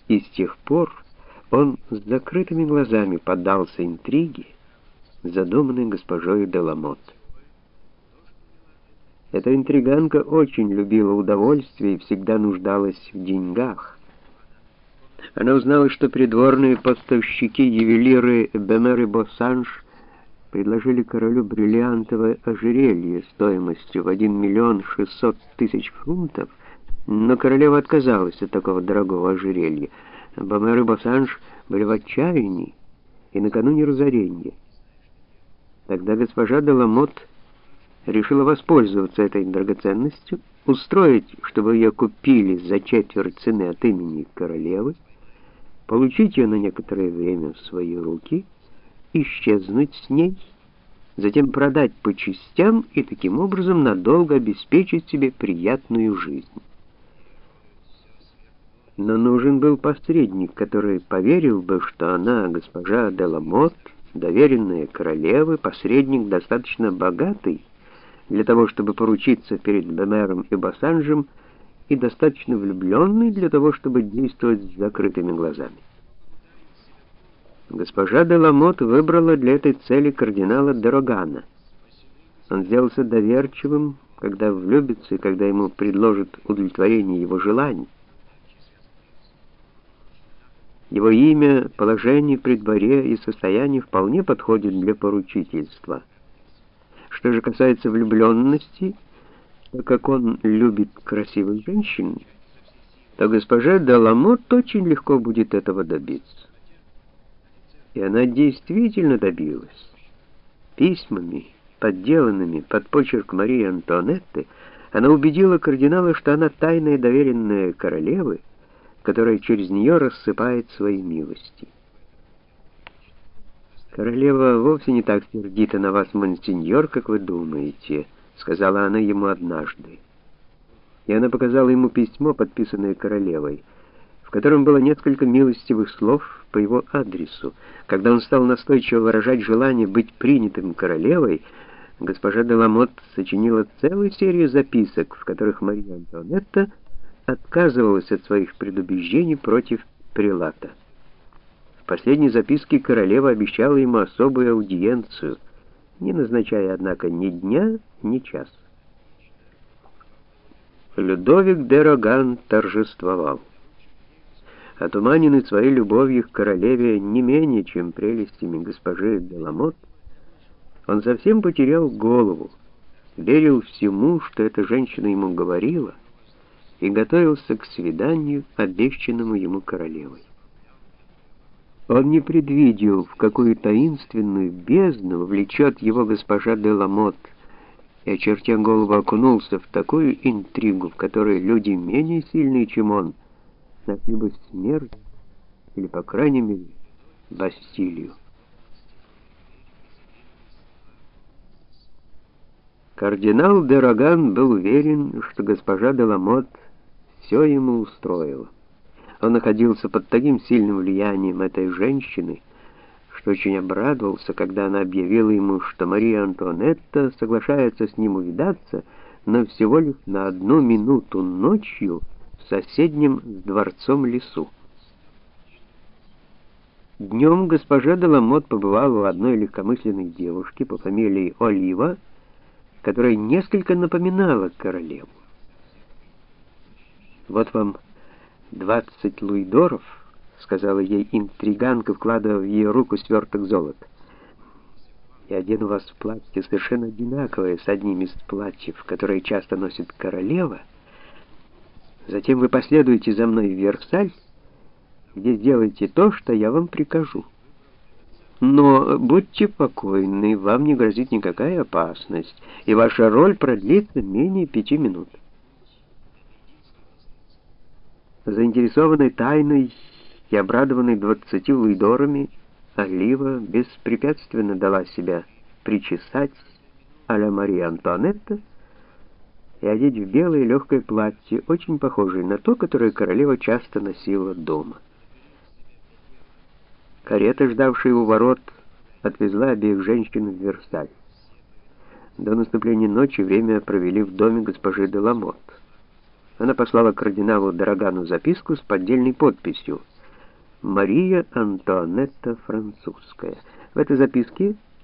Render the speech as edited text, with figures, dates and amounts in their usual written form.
И с тех пор он с закрытыми глазами поддался интриге, задуманной госпожой де Ламотт. Эта интриганка очень любила удовольствие и всегда нуждалась в деньгах. Она узнала, что придворные поставщики-ювелиры Бемер и Боссанж предложили королю бриллиантовое ожерелье стоимостью в 1 миллион 600 тысяч фунтов, но королева отказалась от такого дорогого ожерелья. Бемер и Боссанж были в отчаянии и накануне разорения. Тогда госпожа де Ламотт решила воспользоваться этой драгоценностью, устроить, чтобы ее купили за четверть цены от имени королевы, получить ее на некоторое время в свои руки, исчезнуть с ней, затем продать по частям и таким образом надолго обеспечить себе приятную жизнь. Но нужен был посредник, который поверил бы, что она, госпожа де Ламотт, доверенная королевы, посредник достаточно богатый для того, чтобы поручиться перед Бемером и Боссанжем, и достаточно влюбленный для того, чтобы действовать с закрытыми глазами. Госпожа де Ламотт выбрала для этой цели кардинала де Рогана. Он сделался доверчивым, когда влюбится и когда ему предложат удовлетворение его желаний. Его имя, положение при дворе и состояние вполне подходят для поручительства. Что же касается влюбленности, так как он любит красивых женщин, то госпоже де Ламотт очень легко будет этого добиться. И она действительно добилась. Письмами, подделанными под почерк Марии Антуанетты, она убедила кардинала, что она тайная доверенная королевы, которая через нее рассыпает свои милости. «Королева вовсе не так сердита на вас, монсеньор, как вы думаете», — сказала она ему однажды. И она показала ему письмо, подписанное королевой, в котором было несколько милостивых слов по его адресу. Когда он стал настойчиво выражать желание быть принятым королевой, госпожа де Ламотт сочинила целую серию записок, в которых Мария Антуанетта отказывалась от своих предубеждений против прелата. В последней записке королева обещала ему особую аудиенцию, не назначая, однако, ни дня, ни часа. Людовик де Роган торжествовал. Отуманенный своей любовью к королеве не менее, чем прелестями госпожи де Ламотт, он совсем потерял голову, верил всему, что эта женщина ему говорила, и готовился к свиданию, обещанному ему королевой. Он не предвидел, в какую таинственную бездну влечет его госпожа де Ламотт, и, очертя голову, окунулся в такую интригу, в которой люди менее сильные, чем он, нашли бы смерть, или, по крайней мере, Бастилию. Кардинал де Роган был уверен, что госпожа де Ламотт все ему устроила. Он находился под таким сильным влиянием этой женщины, что очень обрадовался, когда она объявила ему, что Мария Антуанетта соглашается с ним увидаться, но всего лишь на 1 минуту ночью в соседнем с дворцом лесу. Днем госпожа де Ламотт побывала у одной легкомысленной девушки по фамилии Олива, которая несколько напоминала королеву. «Вот вам 20 луидоров», — сказала ей интриганка, вкладывая в ее руку сверток золота. «Я одену вас в платье совершенно одинаковое с одним из платьев, которые часто носит королева. Затем вы последуете за мной в Версаль, где сделаете то, что я вам прикажу. Но будьте покойны, вам не грозит никакая опасность, и ваша роль продлится менее 5 минут». Заинтересованной тайной и обрадованной 20 луидорами, Олива беспрепятственно дала себя причесать а-ля Мария Антуанетта и одеть в белое легкое платье, очень похожее на то, которое королева часто носила дома. Карета, ждавшая у ворот, отвезла обеих женщин в Версаль. До наступления ночи время провели в доме госпожи де Ламотт. Она послала кардиналу де Рогану записку с поддельной подписью, Мария Антуанетта Французская. В этой записке